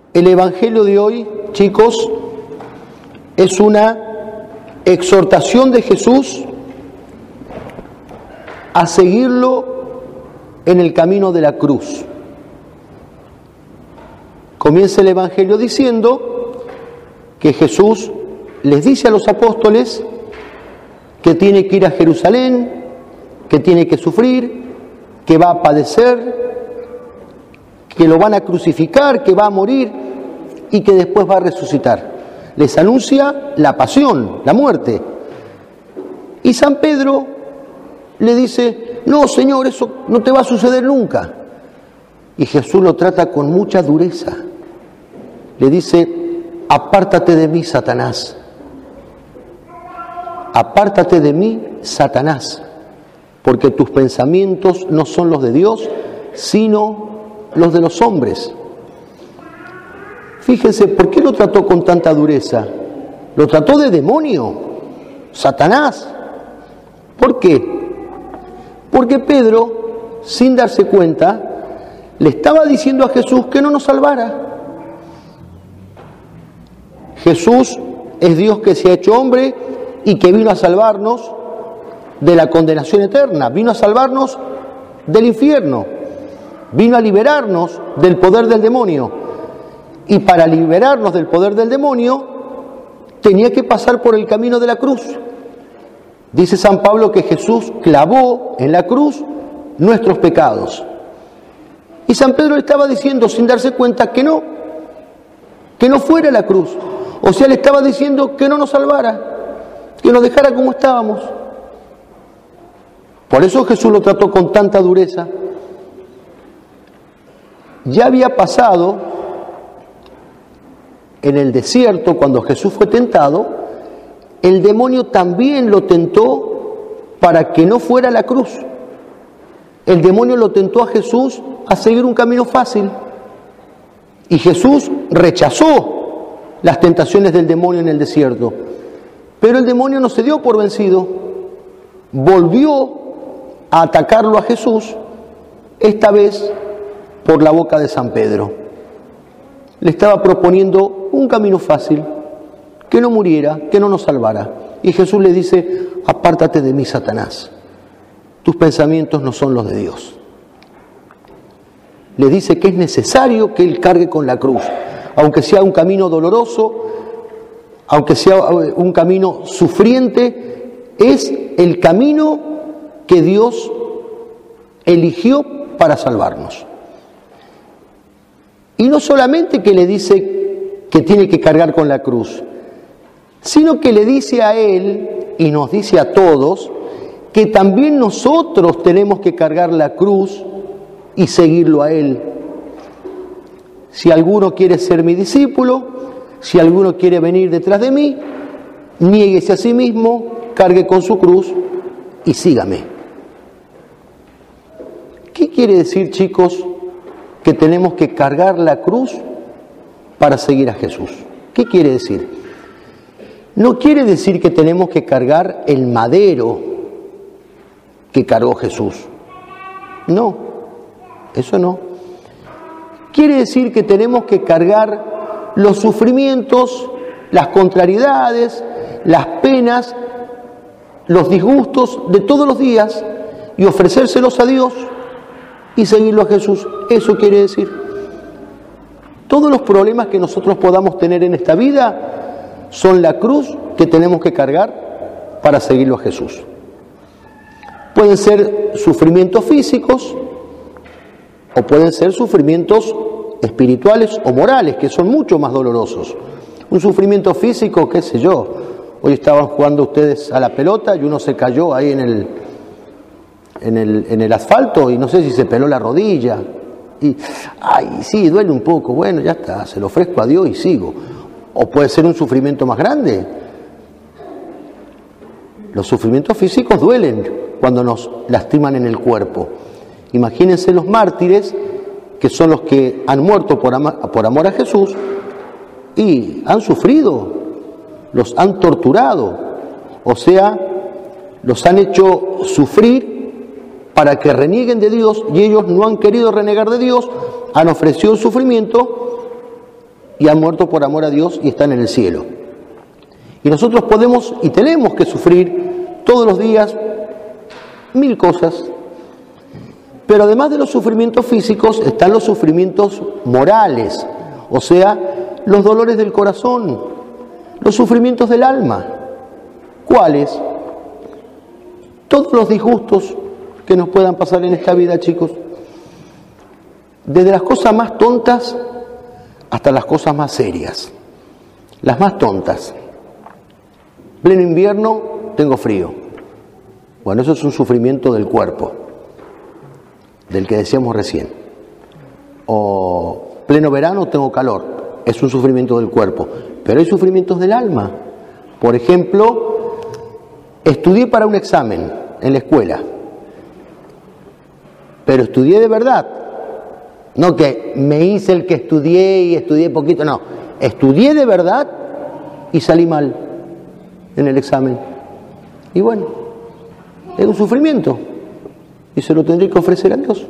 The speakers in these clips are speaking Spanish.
El Evangelio de hoy, chicos, es una exhortación de Jesús a seguirlo en el camino de la cruz. Comienza el Evangelio diciendo que Jesús les dice a los apóstoles que tiene que ir a Jerusalén, que tiene que sufrir, que va a padecer, que lo van a crucificar, que va a morir y que después va a resucitar. Les anuncia la pasión, la muerte. Y San Pedro le dice: no, Señor, eso no te va a suceder nunca. Y Jesús lo trata con mucha dureza. Le dice: apártate de mí, Satanás. Apártate de mí, Satanás, porque tus pensamientos no son los de Dios, sino los de los hombres. Fíjense, ¿por qué lo trató con tanta dureza? Lo trató de demonio, Satanás. ¿Por qué? Porque Pedro, sin darse cuenta, le estaba diciendo a Jesús que no nos salvara. Jesús es Dios que se ha hecho hombre y que vino a salvarnos de la condenación eterna, vino a salvarnos del infierno, vino a liberarnos del poder del demonio. Y para liberarnos del poder del demonio, tenía que pasar por el camino de la cruz. Dice San Pablo que Jesús clavó en la cruz nuestros pecados. Y San Pedro le estaba diciendo, sin darse cuenta, que no fuera la cruz. O sea, le estaba diciendo que no nos salvara, que nos dejara como estábamos. Por eso Jesús lo trató con tanta dureza. Ya había pasado en el desierto, cuando Jesús fue tentado, el demonio también lo tentó para que no fuera la cruz. El demonio lo tentó a Jesús a seguir un camino fácil. Y Jesús rechazó las tentaciones del demonio en el desierto. Pero el demonio no se dio por vencido. Volvió a atacarlo a Jesús, esta vez por la boca de San Pedro. Le estaba proponiendo un camino fácil, que no muriera, que no nos salvara. Y Jesús le dice: apártate de mí, Satanás. Tus pensamientos no son los de Dios. Le dice que es necesario que Él cargue con la cruz, aunque sea un camino doloroso, aunque sea un camino sufriente, es el camino que Dios eligió para salvarnos. Y no solamente que le dice que tiene que cargar con la cruz, sino que le dice a Él, y nos dice a todos, que también nosotros tenemos que cargar la cruz y seguirlo a Él. Si alguno quiere ser mi discípulo, si alguno quiere venir detrás de mí, niéguese a sí mismo, cargue con su cruz y sígame. ¿Qué quiere decir, chicos, que tenemos que cargar la cruz para seguir a Jesús? ¿Qué quiere decir? No quiere decir que tenemos que cargar el madero que cargó Jesús. No, eso no. Quiere decir que tenemos que cargar los sufrimientos, las contrariedades, las penas, los disgustos de todos los días y ofrecérselos a Dios y seguirlo a Jesús. Eso quiere decir. Todos los problemas que nosotros podamos tener en esta vida son la cruz que tenemos que cargar para seguirlo a Jesús. Pueden ser sufrimientos físicos o pueden ser sufrimientos espirituales o morales, que son mucho más dolorosos. Un sufrimiento físico, qué sé yo, hoy estaban jugando ustedes a la pelota y uno se cayó ahí en el asfalto y no sé si se peló la rodilla. Y, ay, sí, duele un poco, bueno, ya está, se lo ofrezco a Dios y sigo. O puede ser un sufrimiento más grande. Los sufrimientos físicos duelen cuando nos lastiman en el cuerpo. Imagínense los mártires, que son los que han muerto por amor a Jesús y han sufrido, los han torturado, o sea, los han hecho sufrir para que renieguen de Dios, y ellos no han querido renegar de Dios, han ofrecido el sufrimiento y han muerto por amor a Dios y están en el cielo. Y nosotros podemos y tenemos que sufrir todos los días 1000 cosas. Pero además de los sufrimientos físicos están los sufrimientos morales, o sea, los dolores del corazón, los sufrimientos del alma. ¿Cuáles? Todos los disgustos que nos puedan pasar en esta vida, chicos. Desde las cosas más tontas hasta las cosas más serias. Las más tontas. Pleno invierno, tengo frío. Bueno, eso es un sufrimiento del cuerpo, del que decíamos recién. O pleno verano, tengo calor. Es un sufrimiento del cuerpo. Pero hay sufrimientos del alma. Por ejemplo, estudié para un examen en la escuela. Pero estudié de verdad. No que me hice el que estudié y estudié poquito. No, estudié de verdad y salí mal en el examen. Y bueno, es un sufrimiento. Y se lo tendré que ofrecer a Dios.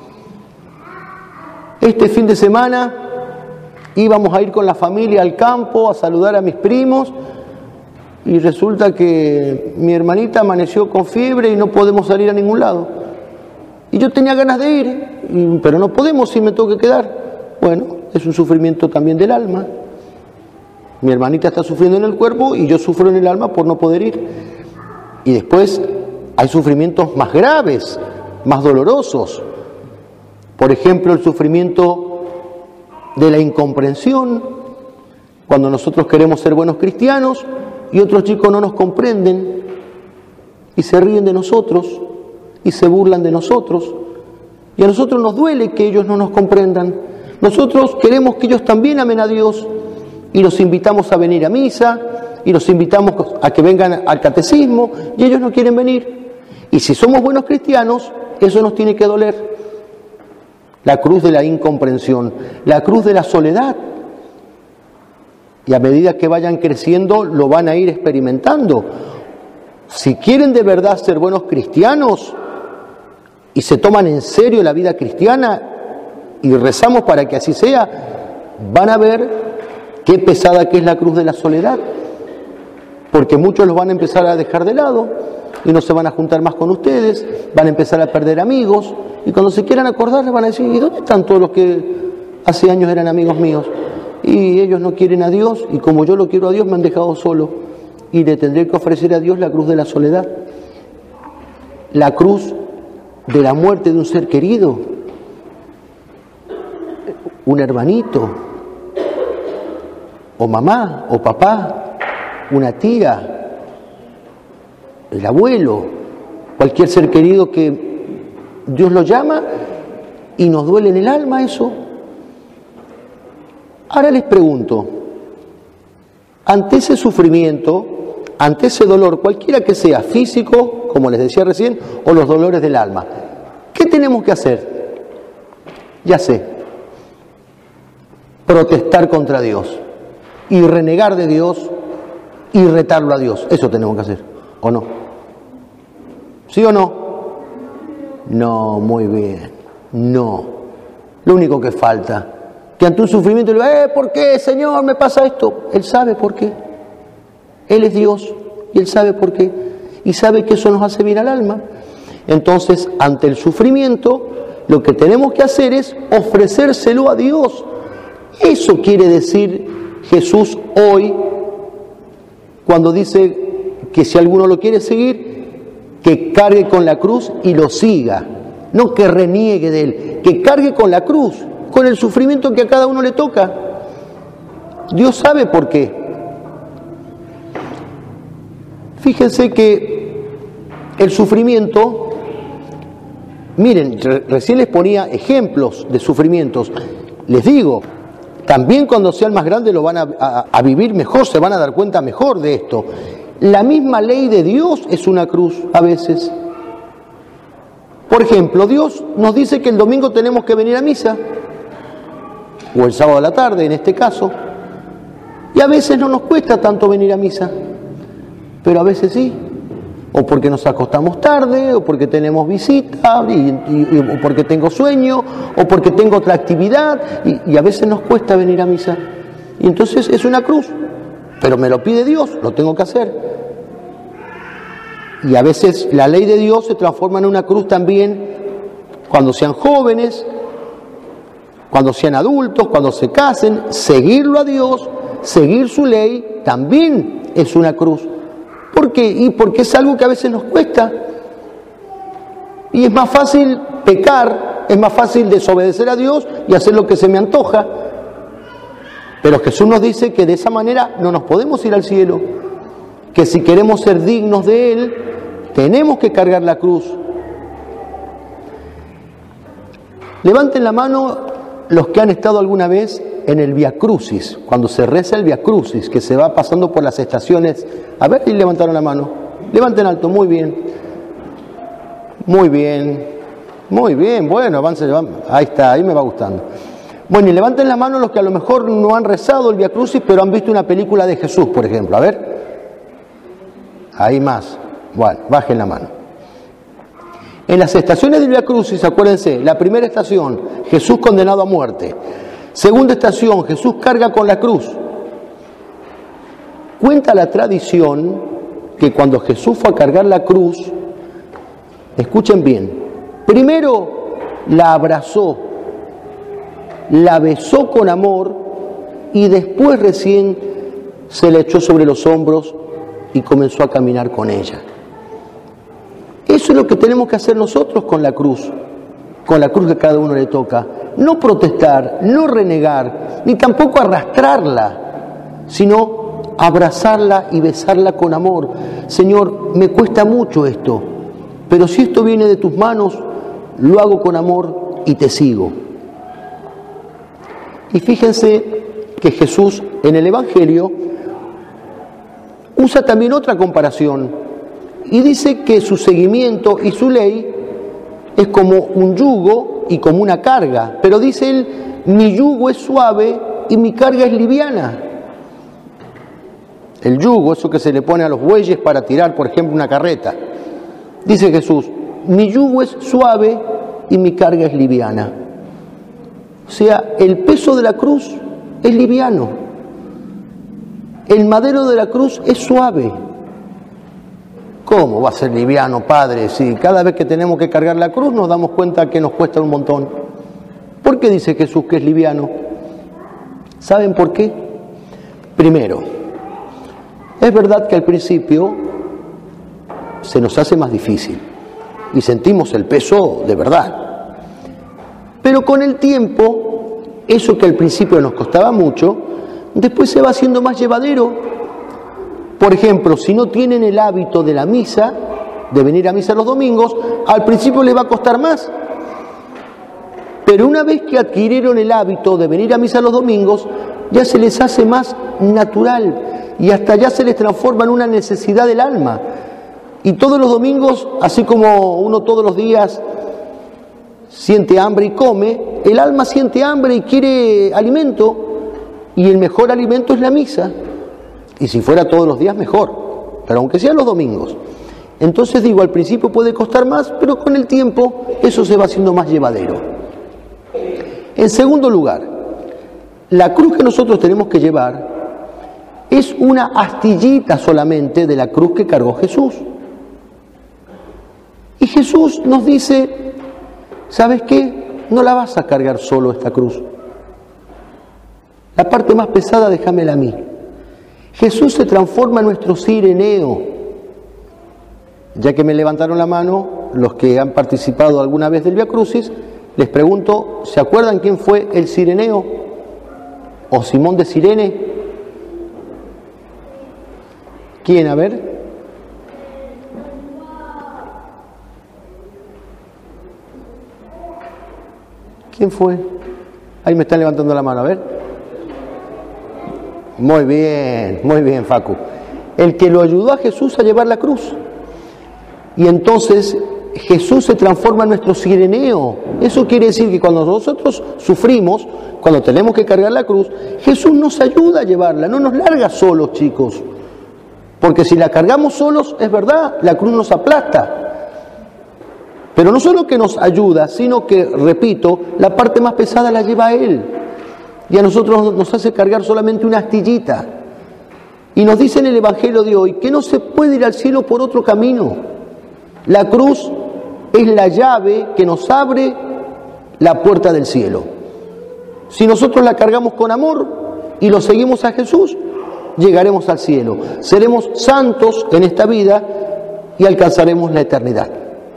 Este fin de semana íbamos a ir con la familia al campo a saludar a mis primos y resulta que mi hermanita amaneció con fiebre y no podemos salir a ningún lado. Y yo tenía ganas de ir, pero no podemos si me tengo que quedar. Bueno, es un sufrimiento también del alma. Mi hermanita está sufriendo en el cuerpo y yo sufro en el alma por no poder ir. Y después hay sufrimientos más graves, más dolorosos. Por ejemplo, el sufrimiento de la incomprensión, cuando nosotros queremos ser buenos cristianos y otros chicos no nos comprenden y se ríen de nosotros y se burlan de nosotros. Y a nosotros nos duele que ellos no nos comprendan. Nosotros queremos que ellos también amen a Dios y los invitamos a venir a misa y los invitamos a que vengan al catecismo y ellos no quieren venir. Y si somos buenos cristianos, eso nos tiene que doler. La cruz de la incomprensión, la cruz de la soledad. Y a medida que vayan creciendo, lo van a ir experimentando. Si quieren de verdad ser buenos cristianos y se toman en serio la vida cristiana y rezamos para que así sea, van a ver qué pesada que es la cruz de la soledad. Porque muchos los van a empezar a dejar de lado y no se van a juntar más con ustedes, van a empezar a perder amigos y cuando se quieran acordar les van a decir, ¿y dónde están todos los que hace años eran amigos míos? Y ellos no quieren a Dios y como yo lo quiero a Dios me han dejado solo y le tendré que ofrecer a Dios la cruz de la soledad, la cruz de la muerte de un ser querido, un hermanito, o mamá, o papá, una tía, el abuelo, cualquier ser querido que Dios lo llama y nos duele en el alma eso. Ahora les pregunto, ante ese sufrimiento, ante ese dolor, cualquiera que sea, físico, como les decía recién, o los dolores del alma, ¿qué tenemos que hacer? Ya sé, protestar contra Dios y renegar de Dios y retarlo a Dios. Eso tenemos que hacer, ¿o no? ¿Sí o no? No, muy bien, no. Lo único que falta, que ante un sufrimiento le diga, ¿por qué, Señor, me pasa esto? Él sabe por qué. Él es Dios y Él sabe por qué. Y sabe que eso nos hace bien al alma. Entonces, ante el sufrimiento, lo que tenemos que hacer es ofrecérselo a Dios. Eso quiere decir Jesús hoy, cuando dice que si alguno lo quiere seguir, que cargue con la cruz y lo siga. No que reniegue de Él, que cargue con la cruz, con el sufrimiento que a cada uno le toca. Dios sabe por qué. Fíjense que el sufrimiento, miren, recién les ponía ejemplos de sufrimientos. Les digo, también cuando sean más grandes lo van a vivir mejor, se van a dar cuenta mejor de esto. La misma ley de Dios es una cruz a veces. Por ejemplo, Dios nos dice que el domingo tenemos que venir a misa, o el sábado a la tarde en este caso, y a veces no nos cuesta tanto venir a misa, pero a veces sí, o porque nos acostamos tarde, o porque tenemos visita, o porque tengo sueño, o porque tengo otra actividad, y a veces nos cuesta venir a misa. Y entonces es una cruz, pero me lo pide Dios, lo tengo que hacer. Y a veces la ley de Dios se transforma en una cruz también cuando sean jóvenes, cuando sean adultos, cuando se casen. Seguirlo a Dios, seguir su ley, también es una cruz. ¿Por qué? Y porque es algo que a veces nos cuesta. Y es más fácil pecar, es más fácil desobedecer a Dios y hacer lo que se me antoja. Pero Jesús nos dice que de esa manera no nos podemos ir al cielo, que si queremos ser dignos de Él, tenemos que cargar la cruz. Levanten la mano los que han estado alguna vez en el Via Crucis, cuando se reza el Via Crucis, que se va pasando por las estaciones. A ver si levantaron la mano. Levanten alto, muy bien. Muy bien. Muy bien, bueno, avance, ahí está, ahí me va gustando. Bueno, y levanten la mano los que a lo mejor no han rezado el Via Crucis, pero han visto una película de Jesús, por ejemplo. A ver. Ahí más. Bueno, bajen la mano. En las estaciones del Via Crucis, acuérdense, la primera estación, Jesús condenado a muerte. Segunda estación, Jesús carga con la cruz. Cuenta la tradición que cuando Jesús fue a cargar la cruz, escuchen bien, primero la abrazó, la besó con amor y después recién se la echó sobre los hombros y comenzó a caminar con ella. Eso es lo que tenemos que hacer nosotros con la cruz que a cada uno le toca. No protestar, no renegar, ni tampoco arrastrarla, sino abrazarla y besarla con amor. Señor, me cuesta mucho esto, pero si esto viene de tus manos, lo hago con amor y te sigo. Y fíjense que Jesús en el Evangelio usa también otra comparación y dice que su seguimiento y su ley es como un yugo y como una carga, pero dice él, mi yugo es suave y mi carga es liviana. El yugo, eso que se le pone a los bueyes para tirar, por ejemplo, una carreta. Dice Jesús, mi yugo es suave y mi carga es liviana. O sea, el peso de la cruz es liviano. El madero de la cruz es suave. ¿Cómo va a ser liviano, Padre? Si cada vez que tenemos que cargar la cruz nos damos cuenta que nos cuesta un montón. ¿Por qué dice Jesús que es liviano? ¿Saben por qué? Primero, es verdad que al principio se nos hace más difícil y sentimos el peso de verdad. Pero con el tiempo, eso que al principio nos costaba mucho, después se va haciendo más llevadero. Por ejemplo, si no tienen el hábito de la misa, de venir a misa los domingos, al principio les va a costar más. Pero una vez que adquirieron el hábito de venir a misa los domingos, ya se les hace más natural y hasta ya se les transforma en una necesidad del alma. Y todos los domingos, así como uno todos los días siente hambre y come, el alma siente hambre y quiere alimento, y el mejor alimento es la misa. Y si fuera todos los días, mejor, pero aunque sean los domingos. Entonces digo, al principio puede costar más, pero con el tiempo eso se va haciendo más llevadero. En segundo lugar, la cruz que nosotros tenemos que llevar es una astillita solamente de la cruz que cargó Jesús. Y Jesús nos dice, ¿sabes qué? No la vas a cargar solo esta cruz. La parte más pesada déjamela a mí. Jesús se transforma en nuestro cireneo. Ya que me levantaron la mano los que han participado alguna vez del Via Crucis, les pregunto, ¿se acuerdan quién fue el cireneo? ¿O Simón de Cirene? ¿Quién? A ver. ¿Quién fue? Ahí me están levantando la mano, a ver. Muy bien, Facu. El que lo ayudó a Jesús a llevar la cruz. Y entonces Jesús se transforma en nuestro cireneo. Eso quiere decir que cuando nosotros sufrimos, cuando tenemos que cargar la cruz, Jesús nos ayuda a llevarla, no nos larga solos, chicos. Porque si la cargamos solos, es verdad, la cruz nos aplasta. Pero no solo que nos ayuda, sino que, repito, la parte más pesada la lleva Él. y a nosotros nos hace cargar solamente una astillita. Y nos dice en el Evangelio de hoy que no se puede ir al cielo por otro camino. La cruz es la llave que nos abre la puerta del cielo. Si nosotros la cargamos con amor y lo seguimos a Jesús, llegaremos al cielo. Seremos santos en esta vida y alcanzaremos la eternidad.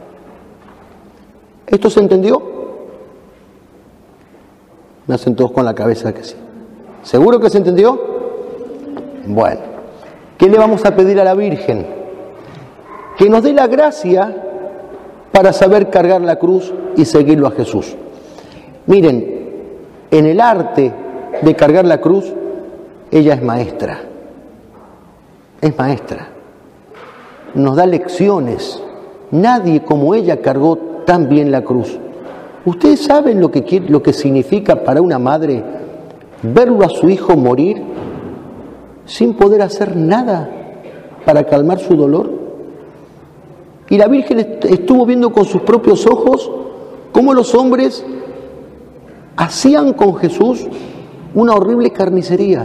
¿Esto se entendió? Me hacen todos con la cabeza que sí. ¿Seguro que se entendió? Bueno, ¿qué le vamos a pedir a la Virgen? Que nos dé la gracia para saber cargar la cruz y seguirlo a Jesús. Miren, en el arte de cargar la cruz, ella es maestra. Es maestra. Nos da lecciones. Nadie como ella cargó tan bien la cruz. ¿Ustedes saben lo que significa para una madre verlo a su hijo morir sin poder hacer nada para calmar su dolor? Y la Virgen estuvo viendo con sus propios ojos cómo los hombres hacían con Jesús una horrible carnicería.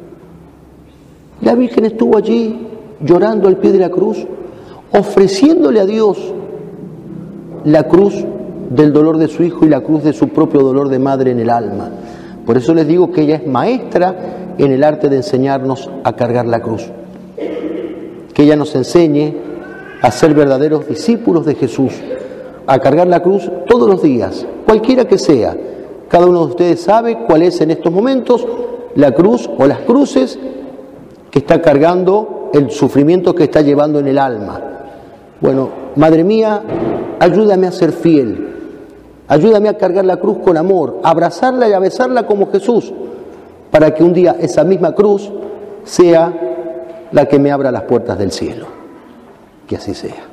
La Virgen estuvo allí llorando al pie de la cruz, ofreciéndole a Dios la cruz del dolor de su hijo y la cruz de su propio dolor de madre en el alma. Por eso les digo que ella es maestra en el arte de enseñarnos a cargar la cruz. Que ella nos enseñe a ser verdaderos discípulos de Jesús, a cargar la cruz todos los días, cualquiera que sea. Cada uno de ustedes sabe cuál es en estos momentos la cruz o las cruces que está cargando, el sufrimiento que está llevando en el alma. Bueno, Madre mía, ayúdame a ser fiel, ayúdame a cargar la cruz con amor, a abrazarla y a besarla como Jesús, para que un día esa misma cruz sea la que me abra las puertas del cielo. Que así sea.